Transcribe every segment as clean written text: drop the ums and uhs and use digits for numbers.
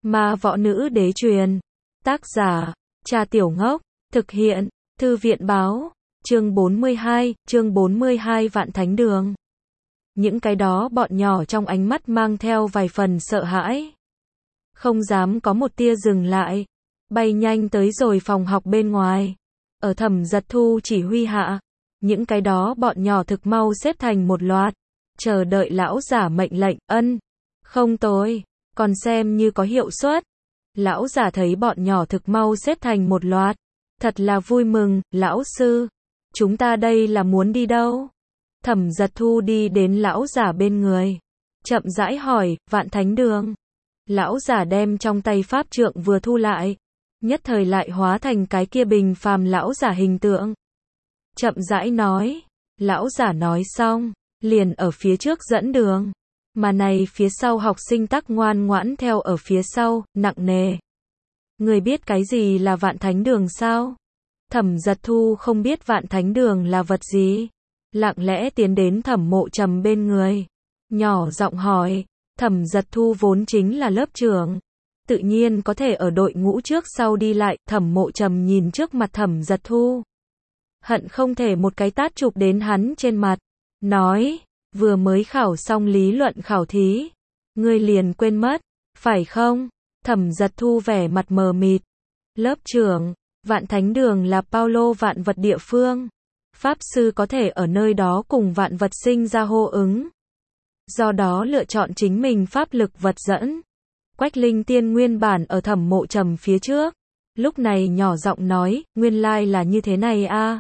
Ma võ nữ đế truyền. Tác giả, Cha Tiểu Ngốc. Thực hiện, Thư viện báo. Chương 42, Vạn Thánh Đường. Những cái đó bọn nhỏ trong ánh mắt mang theo vài phần sợ hãi. Không dám có một tia dừng lại. Bay nhanh tới rồi phòng học bên ngoài. Ở Thẩm Giật Thu chỉ huy hạ. Những cái đó bọn nhỏ thực mau xếp thành một loạt. Chờ đợi lão giả mệnh lệnh. Ân. Không tồi. Còn xem như có hiệu suất. Lão giả thấy bọn nhỏ thực mau xếp thành một loạt. Thật là vui mừng, lão sư. Chúng ta đây là muốn đi đâu? Thẩm Giật Thu đi đến lão giả bên người. Chậm rãi hỏi, Vạn Thánh Đường. Lão giả đem trong tay pháp trượng vừa thu lại. Nhất thời lại hóa thành cái kia bình phàm lão giả hình tượng. Chậm rãi nói. Lão giả nói xong, liền ở phía trước dẫn đường. Mà này phía sau học sinh tắc ngoan ngoãn theo ở phía sau, nặng nề. Người biết cái gì là Vạn Thánh Đường sao? Thẩm Giật Thu không biết Vạn Thánh Đường là vật gì. Lặng lẽ tiến đến Thẩm Mộ Trầm bên người. Nhỏ giọng hỏi. Thẩm Giật Thu vốn chính là lớp trưởng. Tự nhiên có thể ở đội ngũ trước sau đi lại. Thẩm Mộ Trầm nhìn trước mặt Thẩm Giật Thu. Hận không thể một cái tát chụp đến hắn trên mặt. Nói, vừa mới khảo xong lý luận khảo thí. Ngươi liền quên mất, phải không? Thẩm Giật Thu vẻ mặt mờ mịt. Lớp trưởng, Vạn Thánh Đường là Paulo vạn vật địa phương. Pháp sư có thể ở nơi đó cùng vạn vật sinh ra hô ứng. Do đó lựa chọn chính mình pháp lực vật dẫn. Quách Linh Tiên nguyên bản ở Thẩm Mộ Trầm phía trước. Lúc này nhỏ giọng nói, nguyên lai là như thế này a.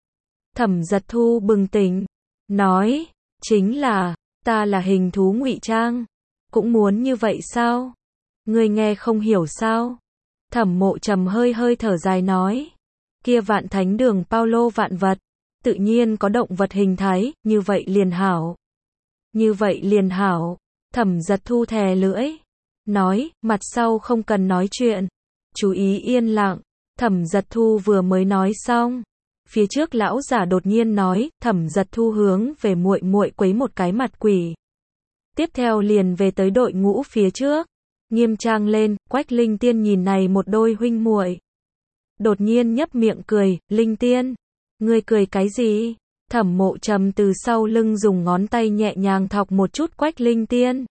Thẩm Giật Thu bừng tỉnh. Nói, chính là, ta là hình thú ngụy trang. Cũng muốn như vậy sao? Ngươi nghe không hiểu sao? Thẩm Mộ Trầm hơi hơi thở dài nói. Kia Vạn Thánh Đường Paulo vạn vật. Tự nhiên có động vật hình thái, như vậy liền hảo. Như vậy liền hảo. Thẩm Giật Thu thè lưỡi. Nói, mặt sau không cần nói chuyện. Chú ý yên lặng. Thẩm Giật Thu vừa mới nói xong. Phía trước lão giả đột nhiên nói, Thẩm Giật Thu hướng về muội muội quấy một cái mặt quỷ. Tiếp theo liền về tới đội ngũ phía trước. Nghiêm trang lên, Quách Linh Tiên nhìn này một đôi huynh muội. Đột nhiên nhấp miệng cười, Linh Tiên. Ngươi cười cái gì? Thẩm Mộ Trầm từ sau lưng dùng ngón tay nhẹ nhàng thọc một chút Quách Linh Tiên.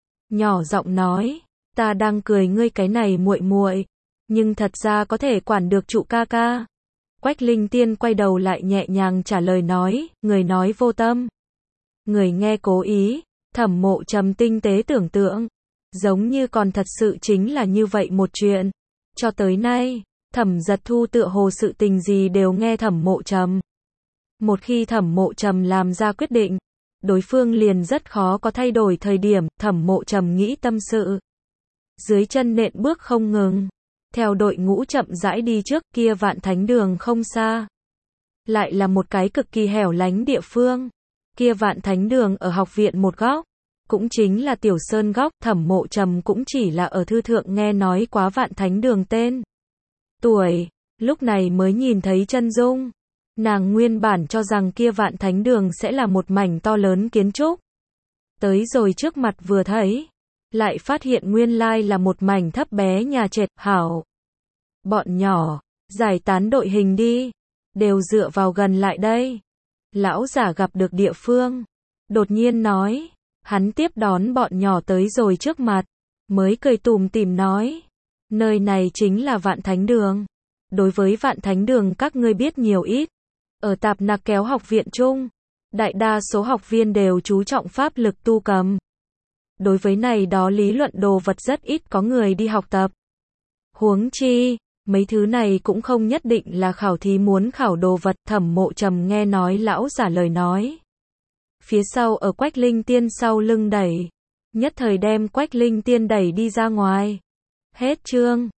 Nhỏ giọng nói, ta đang cười ngươi cái này muội muội, nhưng thật ra có thể quản được trụ ca ca. Quách Linh Tiên quay đầu lại nhẹ nhàng trả lời nói, người nói vô tâm. Người nghe cố ý. Thẩm Mộ Trầm tinh tế tưởng tượng. Giống như còn thật sự chính là như vậy một chuyện. Cho tới nay, Thẩm Giật Thu tựa hồ sự tình gì đều nghe Thẩm Mộ Trầm. Một khi Thẩm Mộ Trầm làm ra quyết định, đối phương liền rất khó có thay đổi thời điểm. Thẩm Mộ Trầm nghĩ tâm sự. Dưới chân nện bước không ngừng. Theo đội ngũ chậm rãi đi trước, kia Vạn Thánh Đường không xa. Lại là một cái cực kỳ hẻo lánh địa phương. Kia Vạn Thánh Đường ở học viện một góc. Cũng chính là Tiểu Sơn góc. Thẩm Mộ Trầm cũng chỉ là ở thư thượng nghe nói quá Vạn Thánh Đường tên. Tuổi, lúc này mới nhìn thấy chân dung. Nàng nguyên bản cho rằng kia Vạn Thánh Đường sẽ là một mảnh to lớn kiến trúc. Tới rồi trước mặt vừa thấy. Lại phát hiện nguyên lai là một mảnh thấp bé nhà trệt, hảo. Bọn nhỏ, giải tán đội hình đi. Đều dựa vào gần lại đây. Lão giả gặp được địa phương. Đột nhiên nói. Hắn tiếp đón bọn nhỏ tới rồi trước mặt. Mới cười tủm tỉm nói. Nơi này chính là Vạn Thánh Đường. Đối với Vạn Thánh Đường các ngươi biết nhiều ít. Ở Tạp Nạc Kéo học viện chung. Đại đa số học viên đều chú trọng pháp lực tu cầm. Đối với này đó lý luận đồ vật rất ít có người đi học tập. Huống chi, mấy thứ này cũng không nhất định là khảo thí muốn khảo đồ vật. Thẩm Mộ Trầm nghe nói lão giả lời nói. Phía sau ở Quách Linh Tiên sau lưng đẩy. Nhất thời đem Quách Linh Tiên đẩy đi ra ngoài. Hết chương.